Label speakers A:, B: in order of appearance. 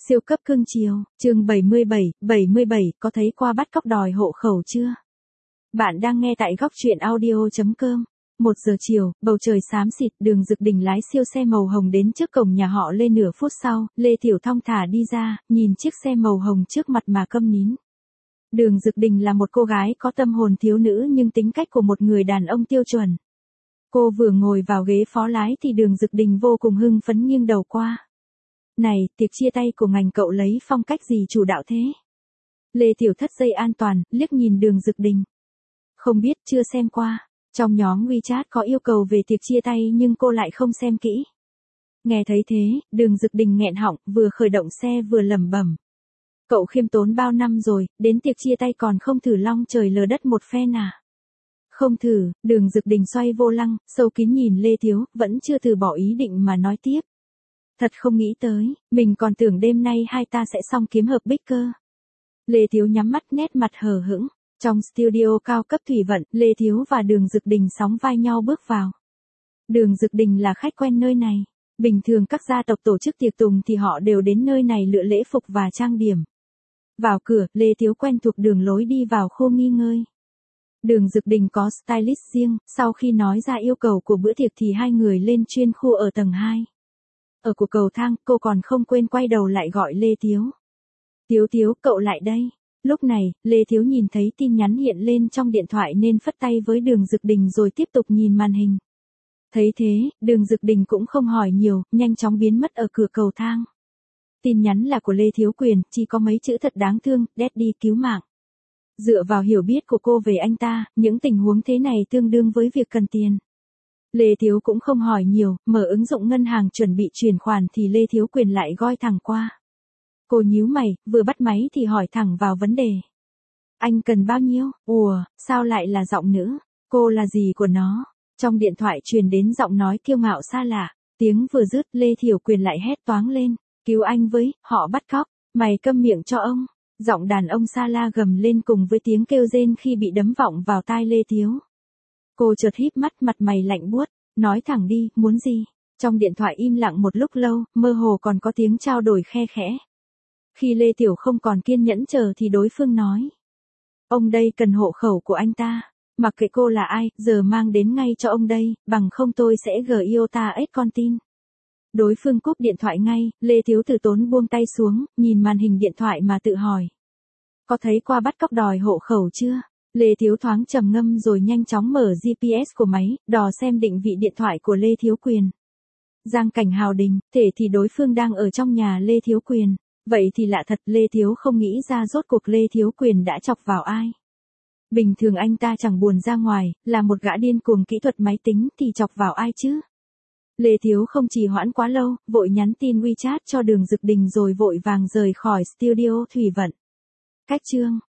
A: Siêu cấp cưng chiều, chương 77, có thấy qua bắt cóc đòi hộ khẩu chưa? Bạn đang nghe tại góc truyện audio.com. 1 giờ chiều, bầu trời xám xịt, Đường Dực Đình lái siêu xe màu hồng đến trước cổng nhà họ Lê. Nửa phút sau, Lê Tiểu thong thả đi ra, nhìn chiếc xe màu hồng trước mặt mà câm nín. Đường Dực Đình là một cô gái có tâm hồn thiếu nữ nhưng tính cách của một người đàn ông tiêu chuẩn. Cô vừa ngồi vào ghế phó lái thì Đường Dực Đình vô cùng hưng phấn nghiêng đầu qua. Này, tiệc chia tay của ngành cậu lấy phong cách gì chủ đạo thế? Lê Tiểu thắt dây an toàn, liếc nhìn Đường Dực Đình. Không biết, chưa xem qua. Trong nhóm WeChat có yêu cầu về tiệc chia tay nhưng cô lại không xem kỹ. Nghe thấy thế, Đường Dực Đình nghẹn họng, vừa khởi động xe vừa lẩm bẩm. Cậu khiêm tốn bao năm rồi, đến tiệc chia tay còn không thử long trời lở đất một phen à? Không thử, Đường Dực Đình xoay vô lăng, sâu kín nhìn Lê Thiếu, vẫn chưa từ bỏ ý định mà nói tiếp. Thật không nghĩ tới, mình còn tưởng đêm nay hai ta sẽ xong kiếm hợp bích cơ. Lê Thiếu nhắm mắt nét mặt hờ hững. Trong studio cao cấp thủy vận, Lê Thiếu và Đường Dực Đình sóng vai nhau bước vào. Đường Dực Đình là khách quen nơi này. Bình thường các gia tộc tổ chức tiệc tùng thì họ đều đến nơi này lựa lễ phục và trang điểm. Vào cửa, Lê Thiếu quen thuộc đường lối đi vào khu nghỉ ngơi. Đường Dực Đình có stylist riêng, sau khi nói ra yêu cầu của bữa tiệc thì hai người lên chuyên khu ở tầng 2. Ở của cầu thang, cô còn không quên quay đầu lại gọi Lê Thiếu. Thiếu, cậu lại đây. Lúc này, Lê Thiếu nhìn thấy tin nhắn hiện lên trong điện thoại nên phất tay với Đường Dực Đình rồi tiếp tục nhìn màn hình. Thấy thế, Đường Dực Đình cũng không hỏi nhiều, nhanh chóng biến mất ở cửa cầu thang. Tin nhắn là của Lê Thiếu Quyền, chỉ có mấy chữ thật đáng thương, Daddy cứu mạng. Dựa vào hiểu biết của cô về anh ta, những tình huống thế này tương đương với việc cần tiền. Lê Thiếu cũng không hỏi nhiều, mở ứng dụng ngân hàng chuẩn bị chuyển khoản thì Lê Thiếu Quyền lại gọi thẳng qua. Cô nhíu mày, vừa bắt máy thì hỏi thẳng vào vấn đề. Anh cần bao nhiêu? Ủa, sao lại là giọng nữ? Cô là gì của nó? Trong điện thoại truyền đến giọng nói kiêu ngạo xa lạ. Tiếng vừa dứt, Lê Thiểu Quyền lại hét toáng lên. Cứu anh với, họ bắt cóc. Mày câm miệng cho ông. Giọng đàn ông xa la gầm lên cùng với tiếng kêu rên khi bị đấm vọng vào tai Lê Thiếu. Cô chợt híp mắt, mặt mày lạnh buốt. Nói thẳng đi, muốn gì? Trong điện thoại im lặng một lúc lâu, mơ hồ còn có tiếng trao đổi khe khẽ. Khi Lê Tiểu không còn kiên nhẫn chờ thì đối phương nói. Ông đây cần hộ khẩu của anh ta. Mặc kệ cô là ai, giờ mang đến ngay cho ông đây, bằng không tôi sẽ iota ếch con tin. Đối phương cúp điện thoại ngay, Lê Thiếu từ tốn buông tay xuống, nhìn màn hình điện thoại mà tự hỏi. Có thấy qua bắt cóc đòi hộ khẩu chưa? Lê Thiếu thoáng trầm ngâm rồi nhanh chóng mở GPS của máy, dò xem định vị điện thoại của Lê Thiếu Quyền. Giang cảnh Hào Đình, thể thì đối phương đang ở trong nhà Lê Thiếu Quyền. Vậy thì lạ thật, Lê Thiếu không nghĩ ra rốt cuộc Lê Thiếu Quyền đã chọc vào ai. Bình thường anh ta chẳng buồn ra ngoài, là một gã điên cuồng kỹ thuật máy tính thì chọc vào ai chứ. Lê Thiếu không trì hoãn quá lâu, vội nhắn tin WeChat cho Đường Dực Đình rồi vội vàng rời khỏi studio thủy vận. Cách chương